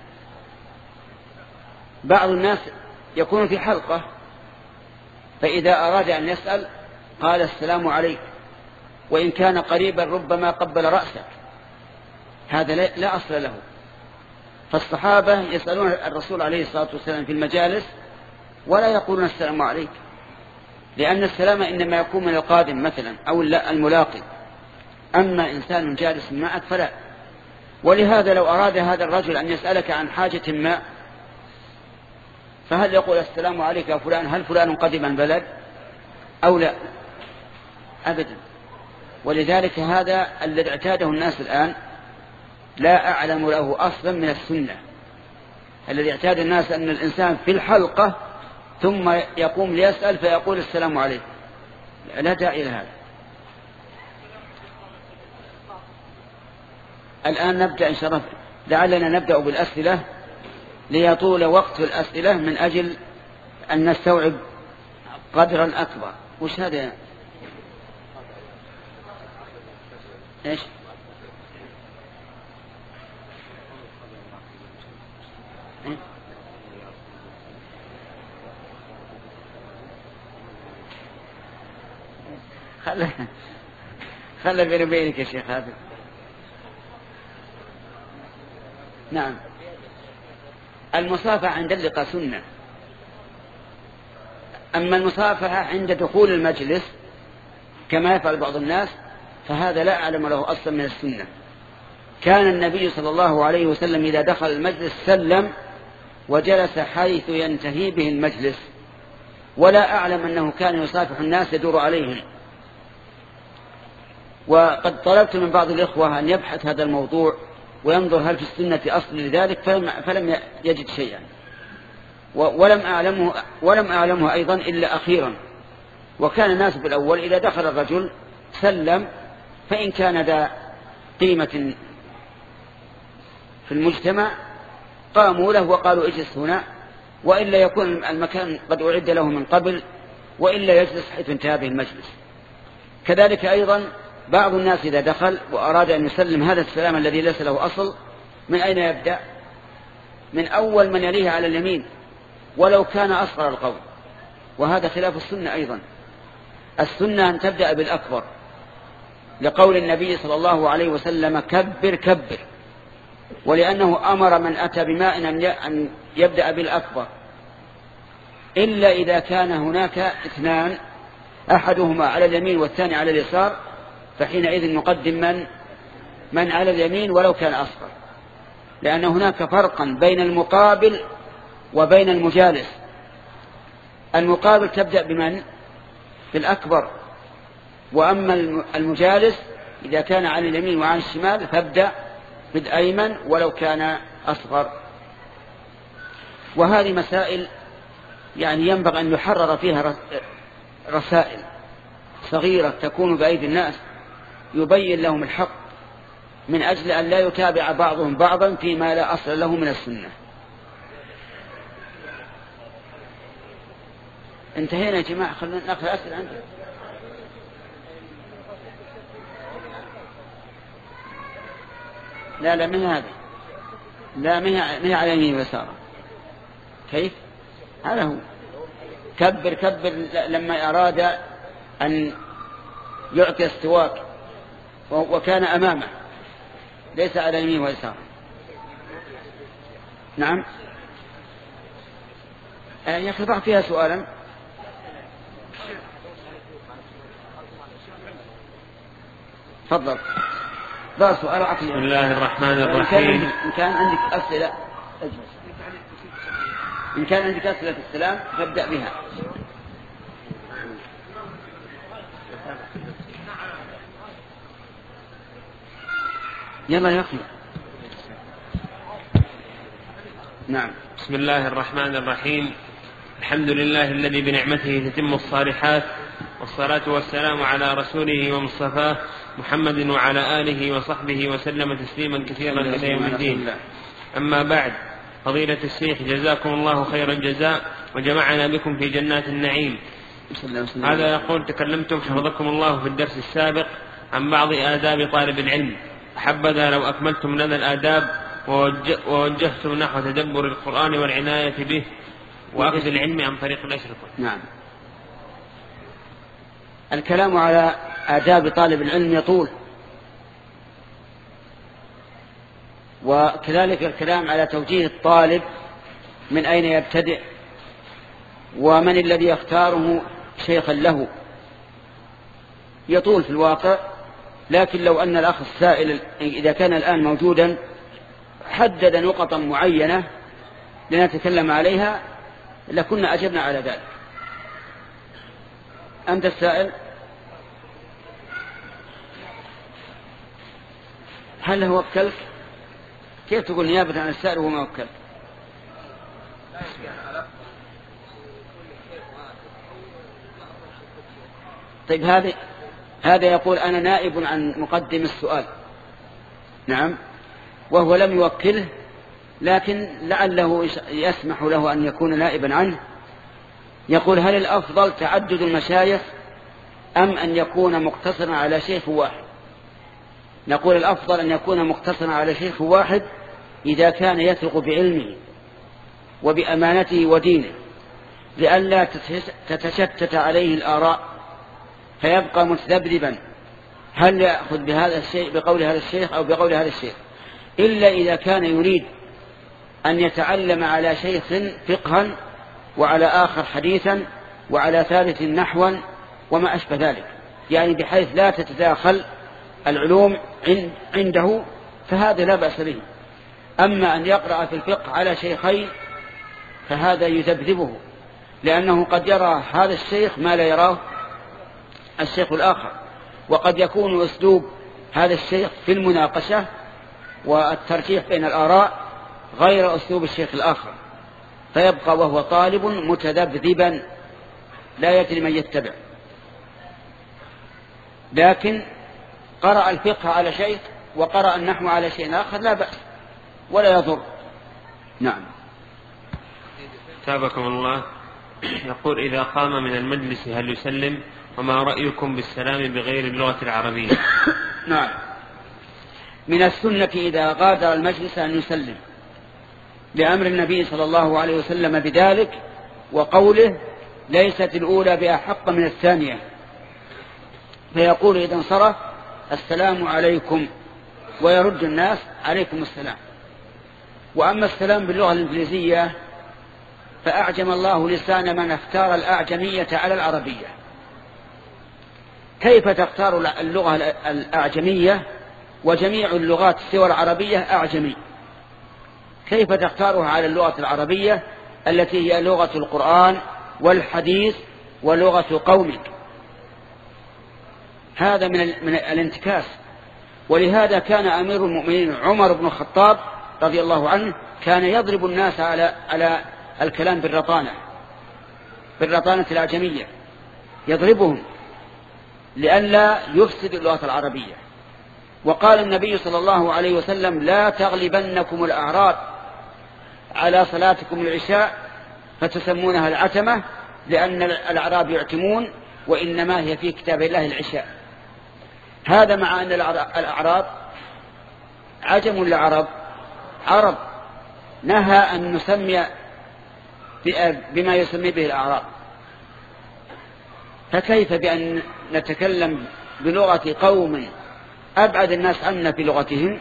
بعض الناس يكون في حلقة فإذا أراد أن يسأل قال السلام عليك، وإن كان قريبا ربما قبل رأسك، هذا لا أصل له. فالصحابة يسألون الرسول عليه الصلاة والسلام في المجالس ولا يقولون السلام عليك، لأن السلام إنما يكون من القادم مثلا أو الملاقي، أما إنسان جالس معك فلا. ولهذا لو أراد هذا الرجل أن يسألك عن حاجة ما فهل يقول السلام عليك يا فلان، هل فلان قدم البلد أو لا؟ أبدا. ولذلك هذا الذي اعتاده الناس الآن لا أعلم له أصلا من السنة. الذي اعتاد الناس أن الإنسان في الحلقة ثم يقوم ليسأل فيقول السلام عليك، لا داعي لهذا. الآن نبدأ إن شاء الله، لعلنا نبدأ بالأسئلة ليطول وقت الأسئلة من أجل أن نستوعب قدرا أكبر. وش هذا؟ إيش؟ خلى خلى بيني وبينك يا شيخ هذا. نعم، المصافحة عند اللقاء سنة، أما المصافحة عند دخول المجلس كما يفعل بعض الناس فهذا لا أعلم له أصلا من السنة. كان النبي صلى الله عليه وسلم إذا دخل المجلس سلم وجلس حيث ينتهي به المجلس، ولا أعلم أنه كان يصافح الناس يدور عليهم. وقد طلبت من بعض الإخوة أن يبحث هذا الموضوع وينظر هل في السنة أصل لذلك، فلم, فلم يجد شيئا، ولم أعلمه, ولم أعلمه أيضا إلا أخيرا. وكان الناس بالأول إذا دخل الرجل سلم، فإن كان ذا قيمة في المجتمع قاموا له وقالوا اجلس هنا، وإلا يكون المكان قد أعد له من قبل، وإلا يجلس حيث انتهى به المجلس. كذلك أيضا بعض الناس إذا دخل وأراد أن يسلم هذا السلام الذي ليس له أصل، من أين يبدأ؟ من أول من يليه على اليمين ولو كان أصغر القوم، وهذا خلاف السنة أيضا. السنة أن تبدأ بالأكبر، لقول النبي صلى الله عليه وسلم كبر كبر، ولأنه أمر من أتى بماء أن يبدأ بالأكبر، إلا إذا كان هناك اثنان أحدهما على اليمين والثاني على اليسار، فحينئذ نقدم من من على اليمين ولو كان أصغر، لأن هناك فرقا بين المقابل وبين المجالس. المقابل تبدأ بمن؟ بالأكبر، وأما المجالس إذا كان عن اليمين وعن الشمال فابدأ بالأيمن ولو كان أصغر. وهذه مسائل يعني ينبغي أن يحرر فيها رسائل صغيرة تكون بأيدي الناس يبين لهم الحق، من أجل أن لا يتابع بعضهم بعضا فيما لا أصل له من السنة. انتهينا يا جماعة، خلونا نأخذ أسئلة عندنا. لا لا من هذا، لا من على يمين ويسار. كيف؟ هذا هو كبر كبر لما أراد أن يعطي السواك وكان أمامه ليس على يمين ويسار. نعم. يا أخي ضع فيها سؤالا. تفضل. ضع سؤال عقلي. بسم الله الرحمن الرحيم. إن كان عندك أسئلة اجلس. إن كان عندك أسئلة السلام فابدأ بها. يلا يا أخي. نعم. بسم الله الرحمن الرحيم. الحمد لله الذي بنعمته تتم الصالحات، والصلاة والسلام على رسوله ومصطفاه محمد وعلى آله وصحبه وسلم تسليما كثيرا إلى يوم الدين. أما بعد، فضيلة الشيخ جزاكم الله خير الجزاء وجمعنا بكم في جنات النعيم. هذا يقول: تكلمتم حفظكم الله في الدرس السابق عن بعض آداب طالب العلم، حبذا لو أكملتم لنا الآداب ووجهتم نحو تدبر القرآن والعناية به وأخذ العلم عن طريق الأشرطة. نعم. الكلام على آداب طالب العلم يطول، وكذلك الكلام على توجيه الطالب من أين يبتدئ ومن الذي يختاره شيخا له يطول في الواقع. لكن لو أن الأخ السائل إذا كان الآن موجودا حدد نقطا معينة لنتكلم عليها لكنا أجبنا على ذلك. أنت السائل، هل هو وكلك؟ كيف تقول نيابة عن السائل وهو ما وكلك؟ طيب هذا هذا يقول أنا نائب عن مقدم السؤال. نعم. وهو لم يوكله، لكن لعله يسمح له أن يكون نائبا عنه. يقول: هل الأفضل تعدد المشايخ أم أن يكون مقتصرا على شيخ واحد؟ نقول الأفضل أن يكون مقتصرا على شيخ واحد إذا كان يثق بعلمه وبأمانته ودينه، لئلا تتشتت عليه الآراء فيبقى متذبذبا هل يأخذ بهذا الشيء بقول هذا الشيخ أو بقول هذا الشيخ، إلا إذا كان يريد أن يتعلم على شيخ فقها وعلى آخر حديثا وعلى ثالث نحوا وما أشبه ذلك، يعني بحيث لا تتداخل العلوم عنده، فهذا لا بأس به. أما أن يقرأ في الفقه على شيخين فهذا يذبذبه، لأنه قد يرى هذا الشيخ ما لا يراه الشيخ الآخر، وقد يكون أسلوب هذا الشيخ في المناقشة والترجيح بين الآراء غير أسلوب الشيخ الآخر، فيبقى وهو طالب متذبذبا لا يدري من يتبع. لكن قرأ الفقه على شيخ وقرأ النحو على شيء آخر لا بأس ولا يضر. نعم. تابكم الله. يقول: إذا قام من المجلس هل يسلم؟ وما رأيكم بالسلام بغير اللغة العربية؟ نعم. من السنة إذا غادر المجلس أن يسلم، لأمر النبي صلى الله عليه وسلم بذلك، وقوله: ليست الأولى بأحق من الثانية، فيقول إذا انصرف: السلام عليكم، ويرد الناس: عليكم السلام. وأما السلام باللغة الإنجليزية فأعجم الله لسان من اختار الأعجمية على العربية، كيف تختار اللغة الأعجمية وجميع اللغات سوى العربية أعجمي؟ كيف تختارها على اللغة العربية التي هي لغة القرآن والحديث ولغة قومك؟ هذا من من الانتكاس. ولهذا كان أمير المؤمنين عمر بن الخطاب رضي الله عنه كان يضرب الناس على على الكلام بالرطانة بالرطانة الأعجمية، يضربهم لئلا يفسد اللغة العربية. وقال النبي صلى الله عليه وسلم: لا تغلبنكم الأعراب على صلاتكم العشاء فتسمونها العتمة، لأن الأعراب يعتمون وإنما هي في كتاب الله العشاء. هذا مع أن الأعراب عجم لعرب عرب، نهى أن نسمي بما يسمي به الأعراب. فكيف بأن نتكلم بلغة قوم أبعد الناس عنا في لغتهم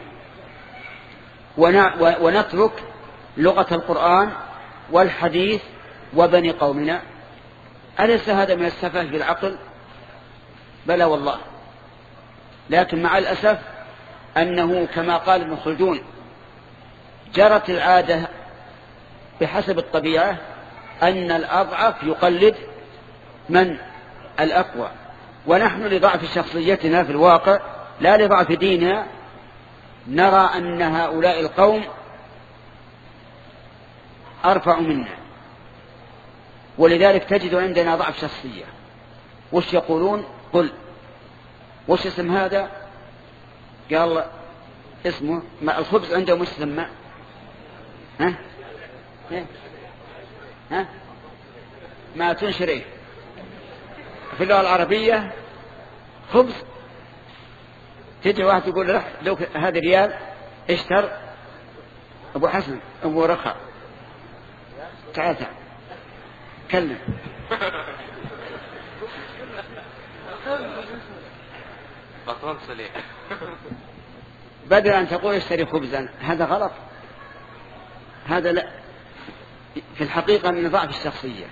ونترك لغة القرآن والحديث وبني قومنا؟ أليس هذا من السفه بالعقل؟ بلى والله. لكن مع الأسف أنه كما قال ابن خلدون: جرت العادة بحسب الطبيعة أن الأضعف يقلد من الأقوى، ونحن لضعف شخصيتنا في الواقع لا لضعف ديننا نرى أن هؤلاء القوم أرفع منا، ولذلك تجد عندنا ضعف شخصية. وش يقولون؟ قل وش اسم هذا؟ قال اسمه ما الخبز عندهم وش سمى؟ ها؟ ها؟ ما تنشريه في اللغة العربية خبز. تجي واحد يقول له لو هذا ريال اشتر أبو حسن أبو رخا، تعال تعال كلم. بدل أن تقول اشتري خبزا، هذا غلط. هذا لا، في الحقيقة من ضعف الشخصية.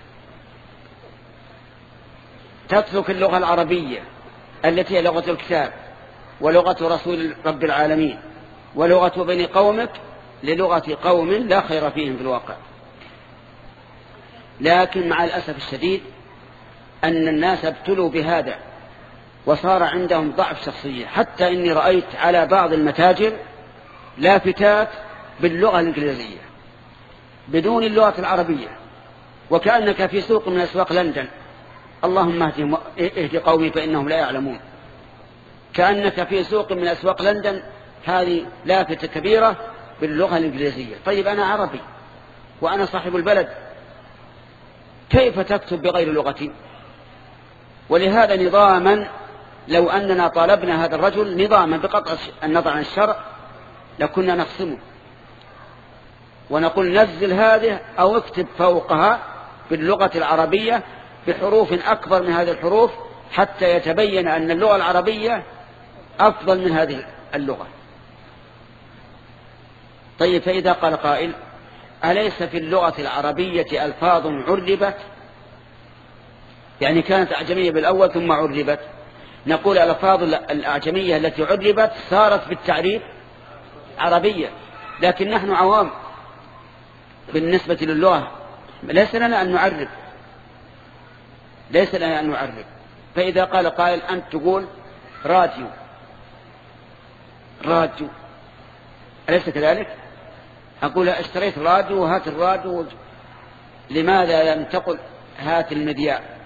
تترك اللغة العربية التي هي لغة الكتاب ولغة رسول رب العالمين ولغة بني قومك للغة قوم لا خير فيهم في الواقع. لكن مع الأسف الشديد أن الناس ابتلوا بهذا وصار عندهم ضعف شخصية، حتى إني رأيت على بعض المتاجر لافتات باللغة الإنجليزية بدون اللغة العربية، وكأنك في سوق من أسواق لندن. اللهم اهد قومي فإنهم لا يعلمون. كأنك في سوق من أسواق لندن، هذه لافتة كبيرة باللغة الإنجليزية. طيب أنا عربي وأنا صاحب البلد، كيف تكتب بغير لغتي؟ ولهذا نظاما لو أننا طالبنا هذا الرجل نظاما بقطع النظر عن الشرع لكنا نقسمه ونقول نزل هذه أو اكتب فوقها باللغة العربية بحروف أكبر من هذه الحروف حتى يتبين أن اللغة العربية أفضل من هذه اللغة. طيب فإذا قال قائل: أليس في اللغة العربية ألفاظ عربت؟ يعني كانت أعجمية بالأول ثم عربت. نقول الألفاظ الأعجمية التي عربت صارت بالتعريف عربية، لكن نحن عوام بالنسبة للغة، ليس لنا أن نعرب ليس لنا أن نعرب. فإذا قال قائل: أنت تقول راديو راديو أليس كذلك؟ أقول اشتريت راديو وهات الراديو، لماذا لم تقل هات المذياع؟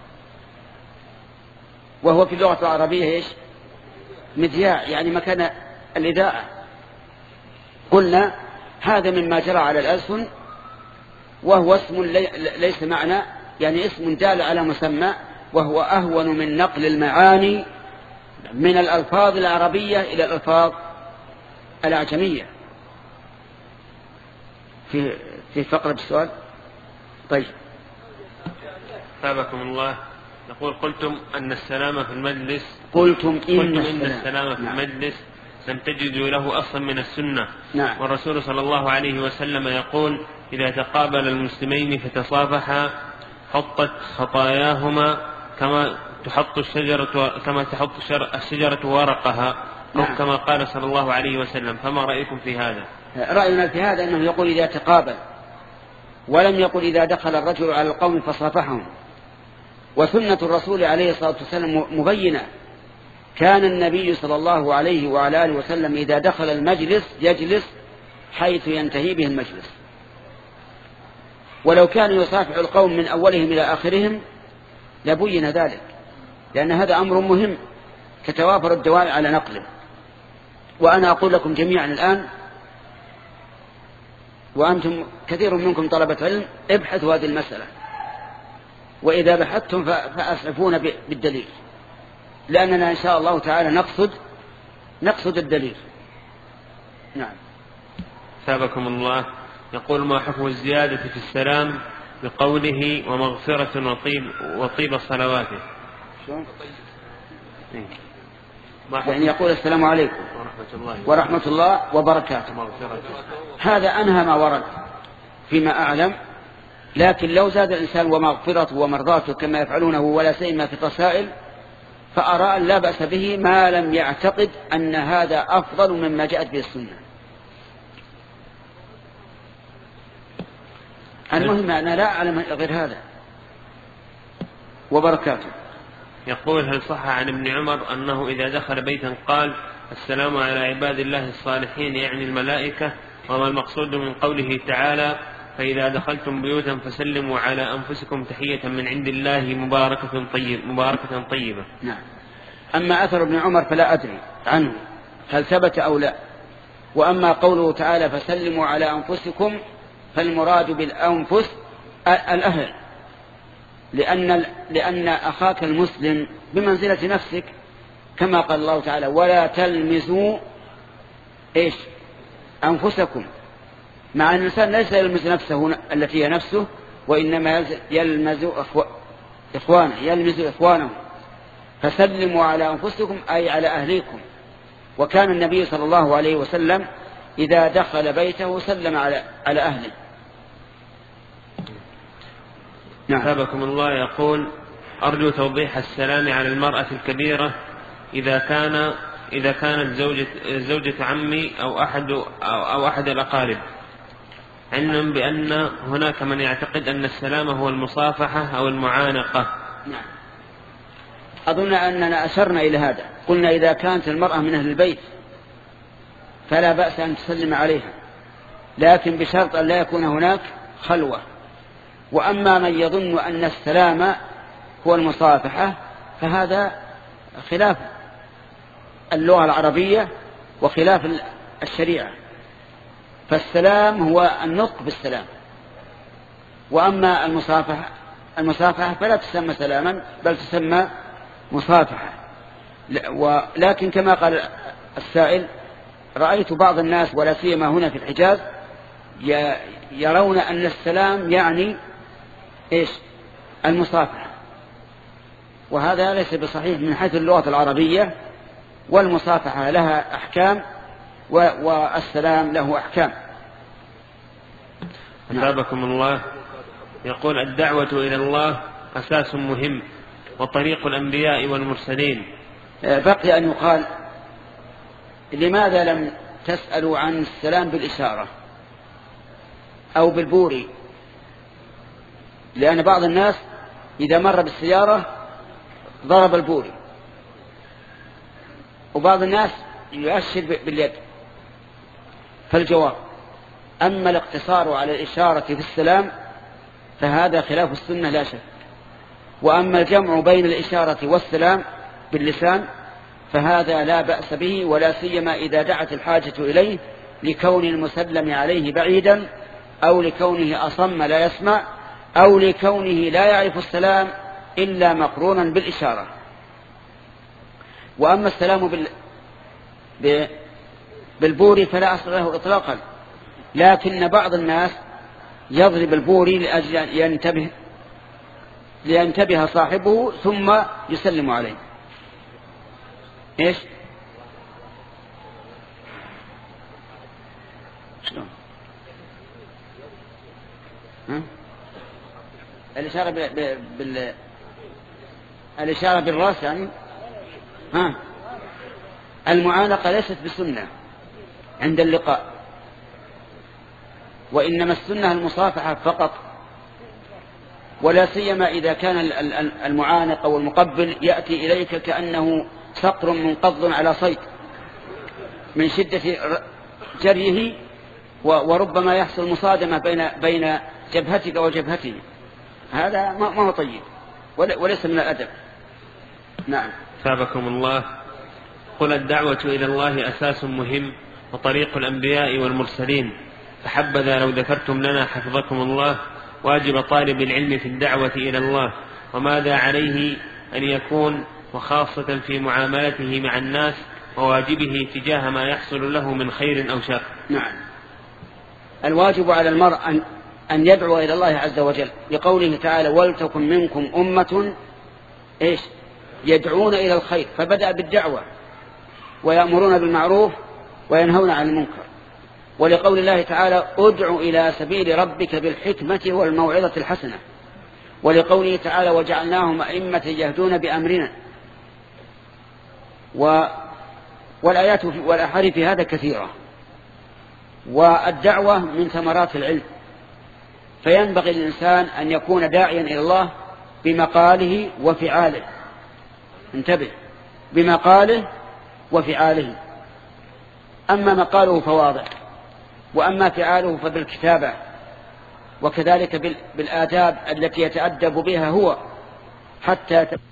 وهو في اللغة العربية إيش؟ مذياع، يعني مكان الإذاعة. قلنا هذا مما جرى على الألسن، وهو اسم ليس معنى، يعني اسم دال على مسمى، وهو أهون من نقل المعاني من الألفاظ العربية إلى الألفاظ الأعجمية. في في فقرة السؤال. طيب ثابكم الله. نقول قلتم أن السلام في المجلس قلتم إن, قلتم إن السلام في نعم. المجلس لم تجدوا له أصلا من السنة. نعم. والرسول صلى الله عليه وسلم يقول: إذا تقابل المسلمين فتصافحا حطت خطاياهما كما تحط الشجرة كما تحط الشجرة ورقها، أو نعم. كما قال صلى الله عليه وسلم، فما رأيكم في هذا؟ رأينا في هذا أنه يقول إذا تقابل، ولم يقل إذا دخل الرجل على القوم فصافحهم. وسنة الرسول عليه الصلاة والسلام مبينة، كان النبي صلى الله عليه وعلى آله وسلم إذا دخل المجلس يجلس حيث ينتهي به المجلس، ولو كان يصافح القوم من أولهم إلى آخرهم لبين ذلك، لأن هذا أمر مهم كتوافر الدوال على نقله. وأنا أقول لكم جميعا الآن، وأنتم كثير منكم طلبة علم، ابحثوا هذه المسألة، وإذا بحثتم فأسعفون بالدليل، لأننا إن شاء الله تعالى نقصد نقصد الدليل. نعم. ثابكم الله. يقول: ما حكم الزيادة في السلام بقوله ومغفرة وطيب, وطيب صلواته؟ يعني يقول السلام عليكم ورحمة الله, ورحمة الله وبركاته، هذا أنهى ما ورد فيما أعلم. لكن لو زاد الإنسان ومغفرته ومرضاته كما يفعلونه ولا سيما في الرسائل، فأرى أن لا بأس به ما لم يعتقد أن هذا أفضل مما جاءت به السنة. المهم أنا لا أعلم غير هذا. وبركاته. يقول: هل صح عن ابن عمر أنه إذا دخل بيتا قال السلام على عباد الله الصالحين يعني الملائكة؟ وما المقصود من قوله تعالى: فإذا دخلتم بيوتا فسلموا على أنفسكم تحية من عند الله مباركة طيب مباركة طيبة؟ نعم. أما أثر ابن عمر فلا أدري عنه هل ثبت أو لا. وأما قوله تعالى فسلموا على أنفسكم، فالمراد بالأنفس الأهل، لأن, لأن أخاك المسلم بمنزلة نفسك، كما قال الله تعالى: ولا تلمزوا إيش أنفسكم. مع أن الإنسان ليس يلمز نفسه التي هي نفسه، وإنما يلمز إخوانه يلمز إخوانه. فسلموا على أنفسكم أي على أهليكم. وكان النبي صلى الله عليه وسلم إذا دخل بيته سلم على على أهله. نعم. ثابكم الله. يقول: أرجو توضيح السلام على المرأة الكبيرة إذا كان إذا كانت زوجة زوجة عمي أو أحد أو, أو أحد الأقارب، علما بأن هناك من يعتقد أن السلام هو المصافحة أو المعانقة. نعم. أظن أننا أشرنا إلى هذا، قلنا إذا كانت المرأة من أهل البيت فلا بأس أن تسلم عليها، لكن بشرط أن لا يكون هناك خلوة. وأما من يظن أن السلام هو المصافحة فهذا خلاف اللغة العربية وخلاف الشريعة. فالسلام هو النطق بالسلام، وأما المصافحة المصافحة فلا تسمى سلاما بل تسمى مصافحة. ولكن كما قال السائل، رأيت بعض الناس ولا سيما هنا في الحجاز يرون أن السلام يعني إيش المصافحة، وهذا ليس بصحيح من حيث اللغة العربية. والمصافحة لها أحكام والسلام له أحكام. أثابكم الله. يقول: الدعوة إلى الله أساس مهم وطريق الأنبياء والمرسلين. بقي أن يقال: لماذا لم تسألوا عن السلام بالإشارة أو بالبوري؟ لأن بعض الناس إذا مر بالسيارة ضرب البوري، وبعض الناس يؤشر باليد. فالجواب: أما الاقتصار على الإشارة في السلام فهذا خلاف السنة لا شك. وأما الجمع بين الإشارة والسلام باللسان فهذا لا بأس به، ولا سيما إذا دعت الحاجة إليه لكون المسلم عليه بعيدا، أو لكونه أصم لا يسمع، أو لكونه لا يعرف السلام إلا مقرونا بالإشارة. وأما السلام بال... ب... بالبوري فلا أصل له إطلاقا، لكن بعض الناس يضرب البوري لأجل أن ينتبه لينتبه صاحبه ثم يسلم عليه. إيش؟ شلون؟ ها؟ الإشارة بال... بال... الإشارة بالرأس يعني ها المعانقة ليست بسنة عند اللقاء، وإنما السنة المصافحة فقط، ولا سيما إذا كان المعانق أو المقبل يأتي إليك كأنه صقر منقض على صيد من شدة جريه، وربما يحصل مصادمة بين بين جبهتك وجبهته، هذا ما هو طيب وليس من الأدب. نعم. ثابكم الله. قل الدعوة إلى الله أساس مهم وطريق الأنبياء والمرسلين، فحبذا لو ذكرتم لنا حفظكم الله واجب طالب العلم في الدعوة إلى الله، وماذا عليه أن يكون، وخاصة في معاملته مع الناس، وواجبه تجاه ما يحصل له من خير أو شر. نعم. الواجب على المرء أن, أن يدعو إلى الله عز وجل، لقوله تعالى ولتكن منكم أمة إيش يدعون إلى الخير، فبدأ بالدعوة ويأمرون بالمعروف وينهون عن المنكر. ولقول الله تعالى ادع إلى سبيل ربك بالحكمة والموعظة الحسنة. ولقوله تعالى وجعلناهم أئمة يهدون بأمرنا. و... والآيات والأحاديث في هذا كثيرة. والدعوة من ثمرات العلم، فينبغي للإنسان أن يكون داعيا إلى الله بمقاله وفعاله. انتبه، بمقاله وفعاله. أما مقاله فواضح، وأما فعاله فبالكتابة، وكذلك بالآداب التي يتأدب بها هو حتى